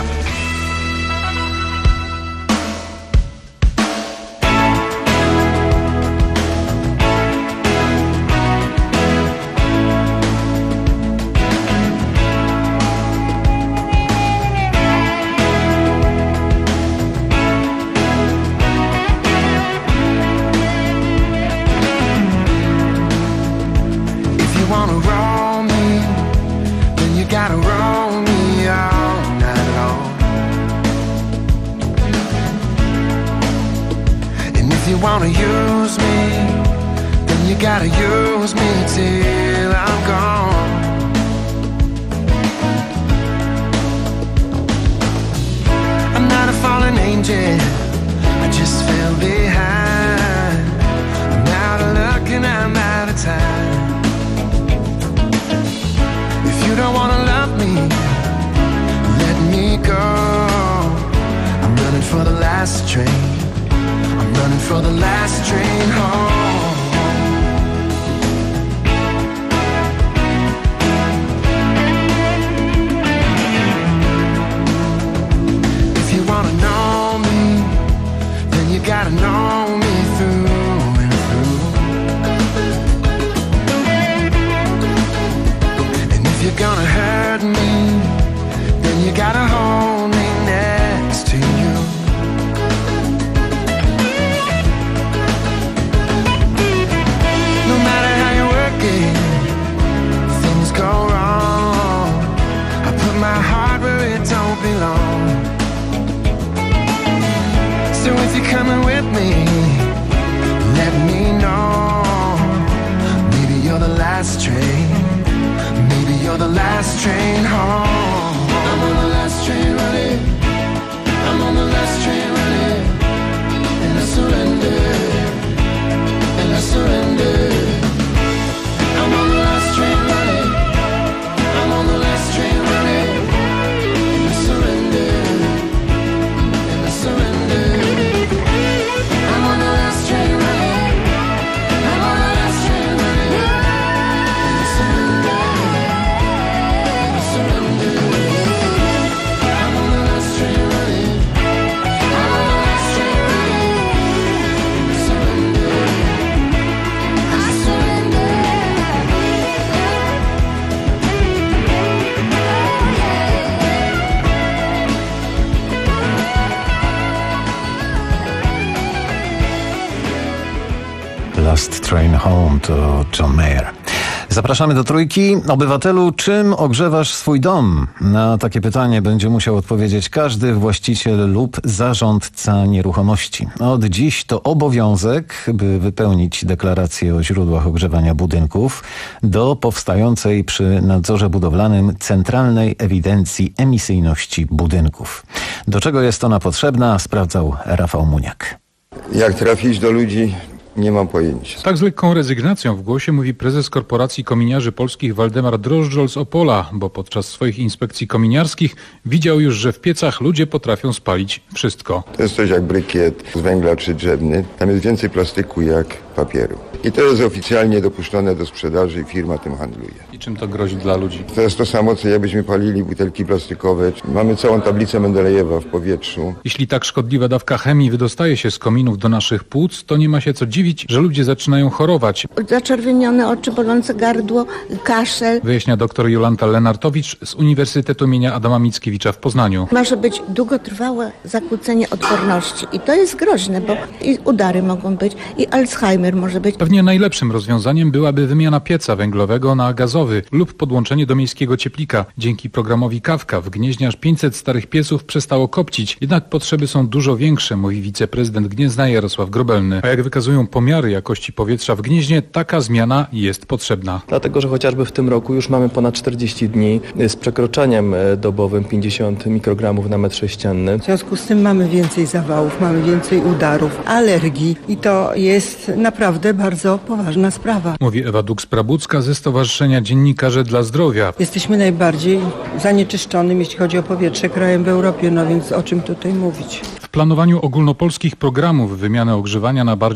Last Train Home to John Mayer. Zapraszamy do Trójki. Obywatelu, czym ogrzewasz swój dom? Na takie pytanie będzie musiał odpowiedzieć każdy właściciel lub zarządca nieruchomości. Od dziś to obowiązek, by wypełnić deklarację o źródłach ogrzewania budynków do powstającej przy nadzorze budowlanym Centralnej Ewidencji Emisyjności Budynków. Do czego jest ona potrzebna, sprawdzał Rafał Muniak. Jak trafić do ludzi? Nie mam pojęcia. Tak z lekką rezygnacją w głosie mówi prezes Korporacji Kominiarzy Polskich Waldemar Drożdżol z Opola, bo podczas swoich inspekcji kominiarskich widział już, że w piecach ludzie potrafią spalić wszystko. To jest coś jak brykiet z węgla czy drzewny. Tam jest więcej plastyku jak papieru. I to jest oficjalnie dopuszczone do sprzedaży i firma tym handluje. I czym to grozi dla ludzi? To jest to samo, co jakbyśmy palili butelki plastikowe. Mamy całą tablicę Mendelejewa w powietrzu. Jeśli tak szkodliwa dawka chemii wydostaje się z kominów do naszych płuc, to nie ma się co dziwić, że ludzie zaczynają chorować. Zaczerwienione oczy, bolące gardło, kaszel. Wyjaśnia dr Jolanta Lenartowicz z Uniwersytetu imienia Adama Mickiewicza w Poznaniu. Może być długotrwałe zakłócenie odporności i to jest groźne, bo i udary mogą być, i Alzheimer może być. Pewnie najlepszym rozwiązaniem byłaby wymiana pieca węglowego na gazowy lub podłączenie do miejskiego cieplika. Dzięki programowi Kawka w Gnieźnie aż pięćset starych pieców przestało kopcić. Jednak potrzeby są dużo większe, mówi wiceprezydent Gniezna Jarosław Grobelny. A jak wykazują pomiary jakości powietrza w Gnieźnie, taka zmiana jest potrzebna. Dlatego, że chociażby w tym roku już mamy ponad czterdzieści dni z przekroczeniem dobowym pięćdziesiąt mikrogramów na metr sześcienny. W związku z tym mamy więcej zawałów, mamy więcej udarów, alergii i to jest naprawdę bardzo poważna sprawa. Mówi Ewa Dux-Prabucka ze Stowarzyszenia Dziennikarzy dla Zdrowia. Jesteśmy najbardziej zanieczyszczonym, jeśli chodzi o powietrze, krajem w Europie, no więc o czym tutaj mówić? W planowaniu ogólnopolskich programów wymiany ogrzewania na bardziej ekologiczne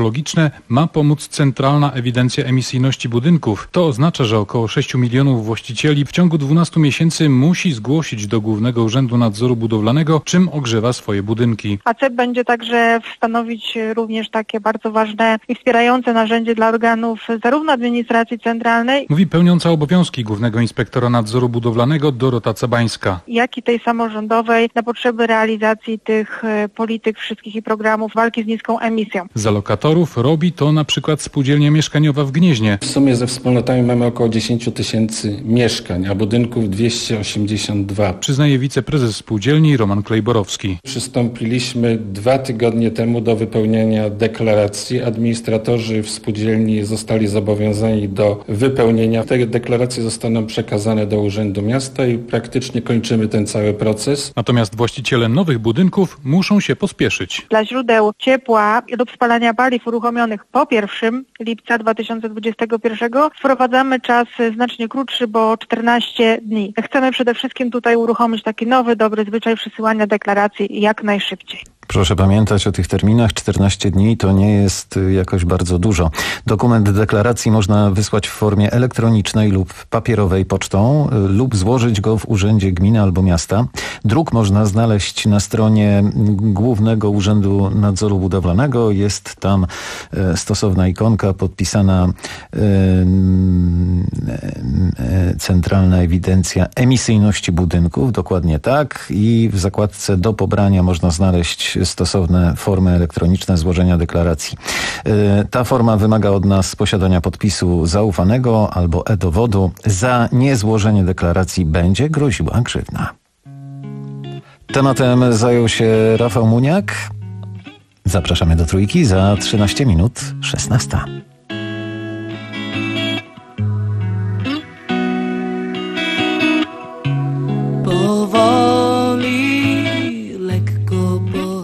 ekologiczne ma pomóc centralna ewidencja emisyjności budynków. To oznacza, że około sześciu milionów właścicieli w ciągu dwunastu miesięcy musi zgłosić do Głównego Urzędu Nadzoru Budowlanego, czym ogrzewa swoje budynki. A C E P będzie także stanowić również takie bardzo ważne i wspierające narzędzie dla organów zarówno administracji centralnej, Mówi pełniąca obowiązki Głównego Inspektora Nadzoru Budowlanego Dorota Cabańska. jak i tej samorządowej na potrzeby realizacji tych e, polityk wszystkich i programów walki z niską emisją. Za lokatorów robi to na przykład spółdzielnia mieszkaniowa w Gnieźnie. W sumie ze wspólnotami mamy około dziesięć tysięcy mieszkań, a budynków dwieście osiemdziesiąt dwa. Przyznaje wiceprezes spółdzielni Roman Klejborowski. Przystąpiliśmy dwa tygodnie temu do wypełniania deklaracji. Administratorzy w spółdzielni zostali zobowiązani do wypełnienia. Te deklaracje zostaną przekazane do Urzędu Miasta i praktycznie kończymy ten cały proces. Natomiast właściciele nowych budynków muszą się pospieszyć. Dla źródeł ciepła lub spalania paliw uruchomionych po pierwszego lipca dwa tysiące dwudziestego pierwszego wprowadzamy czas znacznie krótszy, bo czternaście dni. Chcemy przede wszystkim tutaj uruchomić taki nowy, dobry zwyczaj przesyłania deklaracji jak najszybciej. Proszę pamiętać o tych terminach. czternaście dni to nie jest jakoś bardzo dużo. Dokument deklaracji można wysłać w formie elektronicznej lub papierowej pocztą lub złożyć go w urzędzie gminy albo miasta. Druk można znaleźć na stronie Głównego Urzędu Nadzoru Budowlanego. Jest tam stosowna ikonka podpisana e, e, Centralna Ewidencja Emisyjności Budynków. Dokładnie tak. I w zakładce do pobrania można znaleźć stosowne formy elektroniczne złożenia deklaracji. Ta forma wymaga od nas posiadania podpisu zaufanego albo e-dowodu. Za niezłożenie deklaracji będzie groziła grzywna. Tematem zajął się Rafał Muniak. Zapraszamy do Trójki za trzynaście minut szesnasta. Powoli, lekko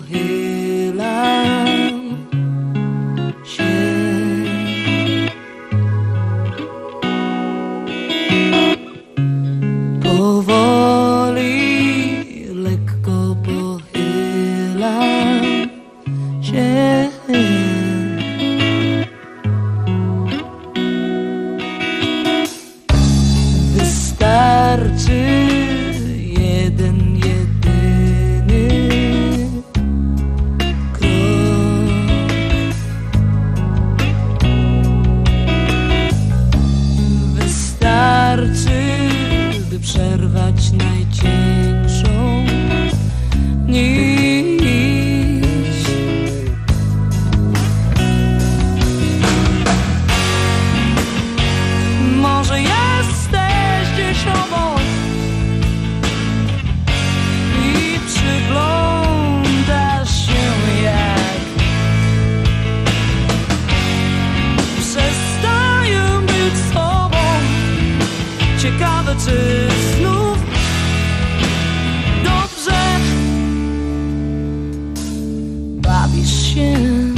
Powoli, lekko pochylam się. Wystarczy jeden, jedyny krok. Wystarczy, by przerwać najcieńszą nić. Może jesteś gdzieś obok i przyglądasz się, jak przestaję być sobą. Ciekawe, czy znów dobrze bawisz się.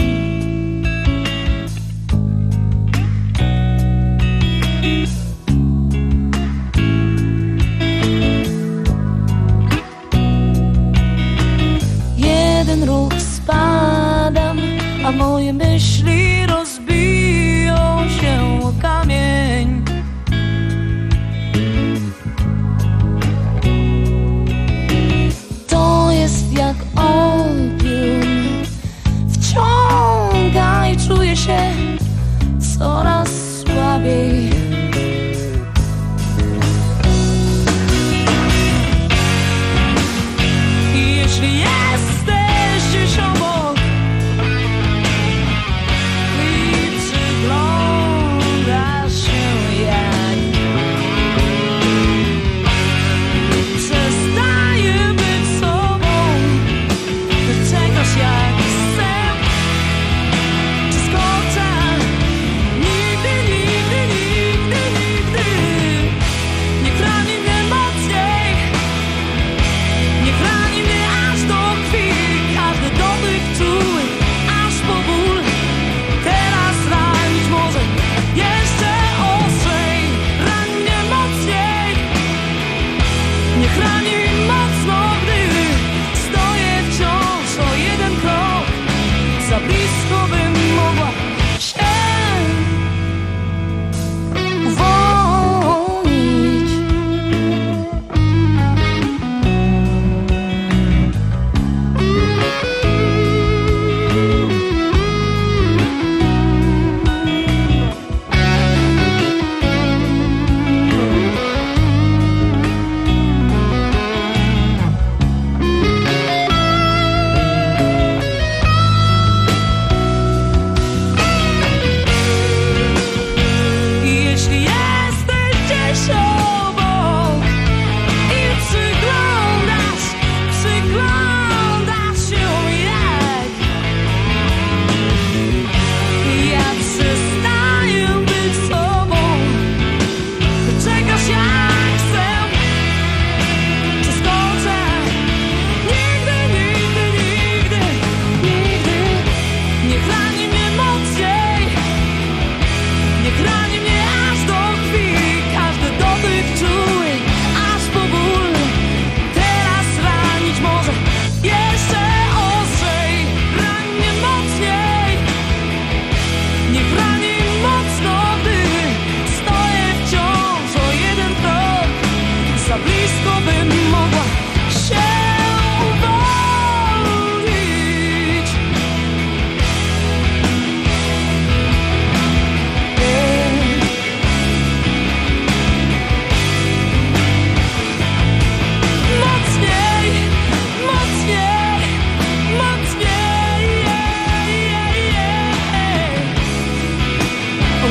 Jeden ruch spadam, a moje myśli rozbiją się o kamień. To jest jak opium, wciąga i czuję się coraz słabiej. I jeśli jesteś gdzieś obok i przyglądasz się, jak przestaję być sobą, czekasz jak sen, czy skoczę nic.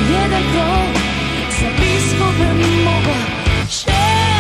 jeden krok za blisko bym mogła się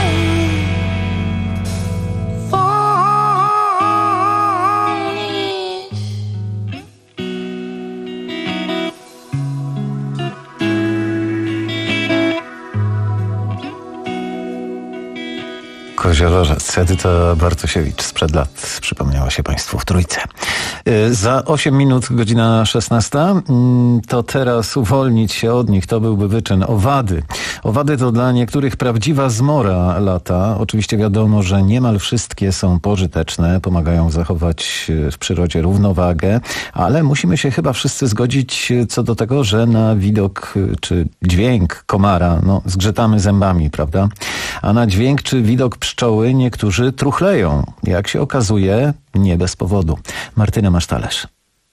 Koziorożec, Edyta Bartosiewicz sprzed lat przypomniała się Państwu w Trójce. Za osiem minut, godzina szesnasta, to teraz uwolnić się od nich to byłby wyczyn. Owady. Owady to dla niektórych prawdziwa zmora lata. Oczywiście wiadomo, że niemal wszystkie są pożyteczne, pomagają zachować w przyrodzie równowagę, ale musimy się chyba wszyscy zgodzić co do tego, że na widok czy dźwięk komara, no zgrzytamy zębami, prawda? A na dźwięk czy widok pszczoły niektórzy truchleją. Jak się okazuje, nie bez powodu. Martyna Masztalerz.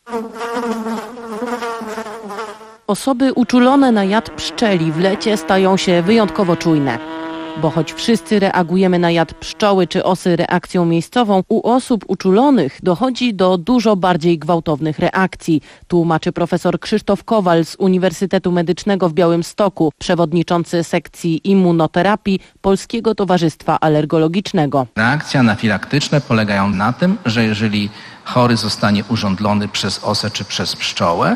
Osoby uczulone na jad pszczeli w lecie stają się wyjątkowo czujne. Bo choć wszyscy reagujemy na jad pszczoły czy osy reakcją miejscową, u osób uczulonych dochodzi do dużo bardziej gwałtownych reakcji, tłumaczy profesor Krzysztof Kowal z Uniwersytetu Medycznego w Białymstoku, przewodniczący sekcji immunoterapii Polskiego Towarzystwa Alergologicznego. Reakcje anafilaktyczne polegają na tym, że jeżeli chory zostanie urządlony przez osę czy przez pszczołę,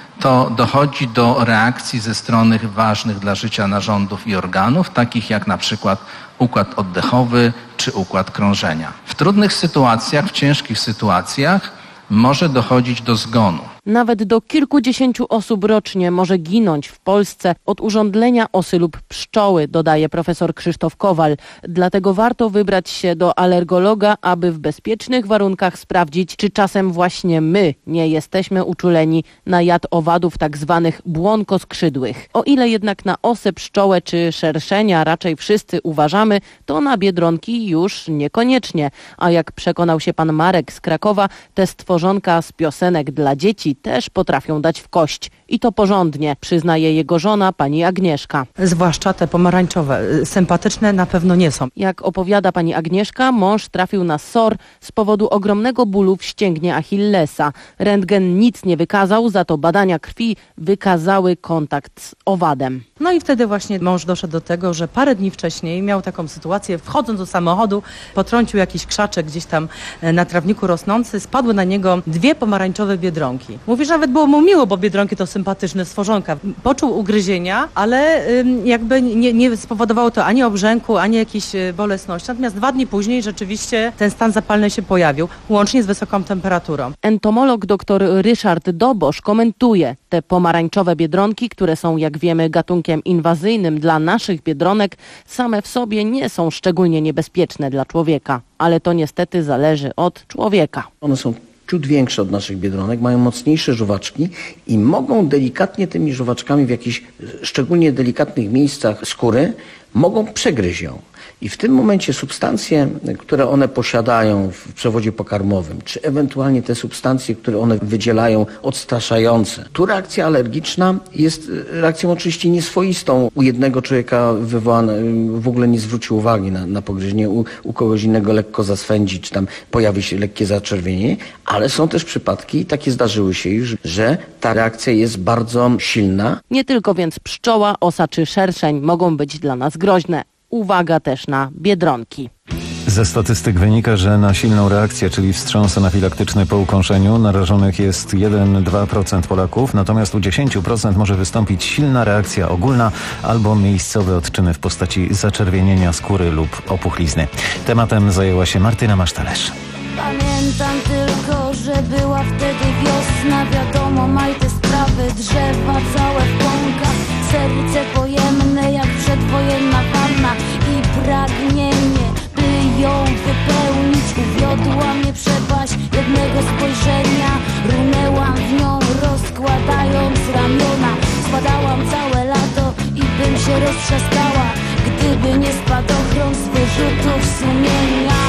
to dochodzi do reakcji ze strony ważnych dla życia narządów i organów, takich jak na przykład układ oddechowy czy układ krążenia. W trudnych sytuacjach, w ciężkich sytuacjach może dochodzić do zgonu. Nawet do kilkudziesięciu osób rocznie może ginąć w Polsce od urządlenia osy lub pszczoły, dodaje profesor Krzysztof Kowal. Dlatego warto wybrać się do alergologa, aby w bezpiecznych warunkach sprawdzić, czy czasem właśnie my nie jesteśmy uczuleni na jad owadów tak zwanych błonkoskrzydłych. O ile jednak na osę, pszczołę czy szerszenia raczej wszyscy uważamy, to na biedronki już niekoniecznie. A jak przekonał się pan Marek z Krakowa, te stworzonka z piosenek dla dzieci też potrafią dać w kość. I to porządnie, przyznaje jego żona, pani Agnieszka. Zwłaszcza te pomarańczowe. Sympatyczne na pewno nie są. Jak opowiada pani Agnieszka, mąż trafił na S O R z powodu ogromnego bólu w ścięgnie Achillesa. Rentgen nic nie wykazał, za to badania krwi wykazały kontakt z owadem. No i wtedy właśnie mąż doszedł do tego, że parę dni wcześniej miał taką sytuację, wchodząc do samochodu, potrącił jakiś krzaczek gdzieś tam na trawniku rosnący, spadły na niego dwie pomarańczowe biedronki. Mówi, że nawet było mu miło, bo biedronki to sympatyczne stworzonka. Poczuł ugryzienia, ale jakby nie, nie spowodowało to ani obrzęku, ani jakiejś bolesności. Natomiast dwa dni później rzeczywiście ten stan zapalny się pojawił, łącznie z wysoką temperaturą. Entomolog dr Ryszard Dobosz komentuje te pomarańczowe biedronki, które są, jak wiemy, gatunkiem inwazyjnym dla naszych biedronek, same w sobie nie są szczególnie niebezpieczne dla człowieka, ale to niestety zależy od człowieka. One są ciut większe od naszych biedronek, mają mocniejsze żuwaczki i mogą delikatnie tymi żuwaczkami w jakichś szczególnie delikatnych miejscach skóry mogą przegryźć ją. I w tym momencie substancje, które one posiadają w przewodzie pokarmowym, czy ewentualnie te substancje, które one wydzielają odstraszające, tu reakcja alergiczna jest reakcją oczywiście nieswoistą. U jednego człowieka wywołana, w ogóle nie zwrócił uwagi na, na pogryzienie, u, u kogoś innego lekko zaswędzi, czy tam pojawi się lekkie zaczerwienienie, ale są też przypadki, takie zdarzyły się już, że ta reakcja jest bardzo silna. Nie tylko więc pszczoła, osa czy szerszeń mogą być dla nas groźne. Uwaga też na biedronki. Ze statystyk wynika, że na silną reakcję, czyli wstrząs anafilaktyczny po ukąszeniu, narażonych jest jeden do dwóch procent Polaków, natomiast u dziesięć procent może wystąpić silna reakcja ogólna albo miejscowe odczyny w postaci zaczerwienienia skóry lub opuchlizny. Tematem zajęła się Martyna Masztalerz. Pamiętam tylko, że była wtedy wiosna, wiadomo, maj te sprawy, drzewa całe w pąkach, serce pojemne jak przedwojenna wanna i pragnienie, by ją wypełnić, uwiodła mnie przepaść jednego spojrzenia, runęłam w nią, rozkładając ramiona, spadałam całe lato i bym się roztrzaskała, gdyby nie spadochron z wyrzutów sumienia.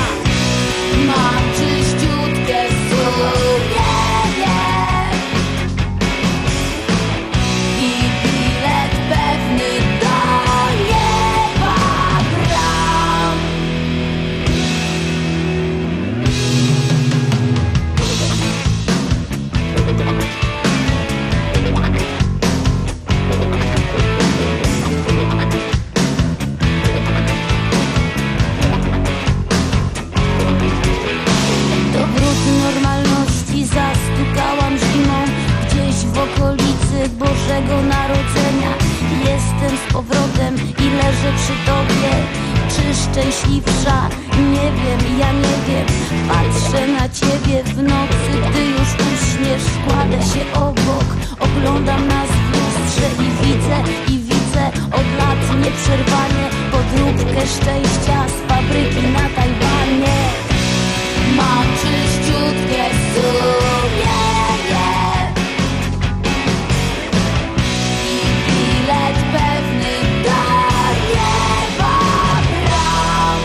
Mam czyściutkie sumienie i bilet pewny do nieba gram. Bożego Narodzenia. Jestem z powrotem i leżę przy Tobie. Czy szczęśliwsza? Nie wiem, ja nie wiem. Patrzę na Ciebie w nocy, gdy już uśniesz. Kładę się obok, oglądam nas w lustrze i widzę, i widzę od lat nieprzerwanie podróbkę szczęścia z fabryki na Tajwanie. Mam czyściutkie sumienie i bilet pewny dla nieba bram.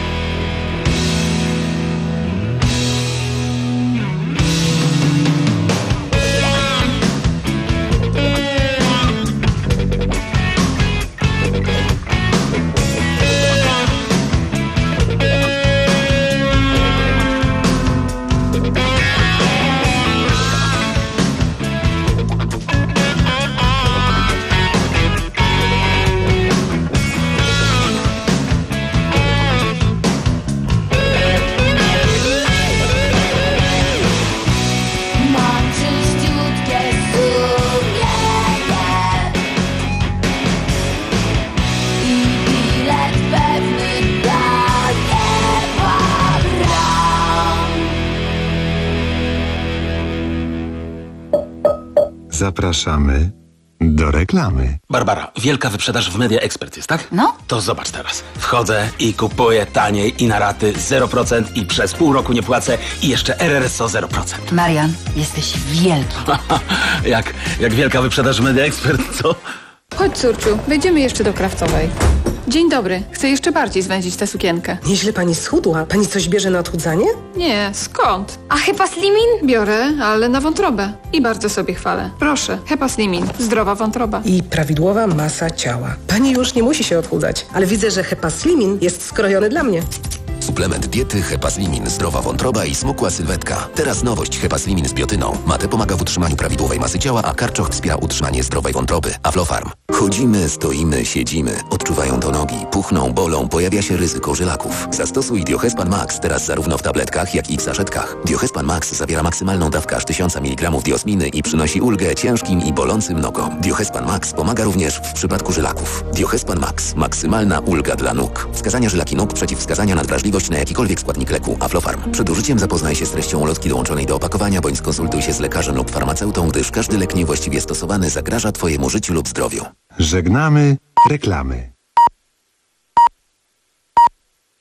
Zapraszamy do reklamy. Barbara, wielka wyprzedaż w Media Expert jest, tak? No. To zobacz teraz. Wchodzę i kupuję taniej i na raty zero procent i przez pół roku nie płacę i jeszcze R R S O zero procent. Marian, jesteś wielki. jak, jak wielka wyprzedaż w Media Expert, co? Chodź, córciu, wejdziemy jeszcze do Krawcowej. Dzień dobry. Chcę jeszcze bardziej zwęzić tę sukienkę. Nieźle pani schudła. Pani coś bierze na odchudzanie? Nie, skąd? A Hepaslimin? Biorę, ale na wątrobę. I bardzo sobie chwalę. Proszę, Hepaslimin. Zdrowa wątroba. I prawidłowa masa ciała. Pani już nie musi się odchudzać, ale widzę, że Hepaslimin jest skrojony dla mnie. Suplement diety Hepaslimin, zdrowa wątroba i smukła sylwetka. Teraz nowość Hepaslimin z biotyną. Mate pomaga w utrzymaniu prawidłowej masy ciała, a karczoch wspiera utrzymanie zdrowej wątroby. Aflofarm. Chodzimy, stoimy, siedzimy. Odczuwają to nogi. Puchną, bolą, pojawia się ryzyko żylaków. Zastosuj Diohespan Max teraz zarówno w tabletkach, jak i w saszetkach. Diohespan Max zawiera maksymalną dawkę aż tysiąc miligramów diosminy i przynosi ulgę ciężkim i bolącym nogom. Diohespan Max pomaga również w przypadku żylaków. Diohespan Max. Maksymalna ulga dla nóg. Wskazania żylaki nóg, przeciwwskazania na wrażliwość na jakikolwiek składnik leku. Aflofarm. Przed użyciem zapoznaj się z treścią ulotki dołączonej do opakowania, bądź skonsultuj się z lekarzem lub farmaceutą, gdyż każdy lek niewłaściwie stosowany zagraża Twojemu życiu lub zdrowiu. Żegnamy reklamy.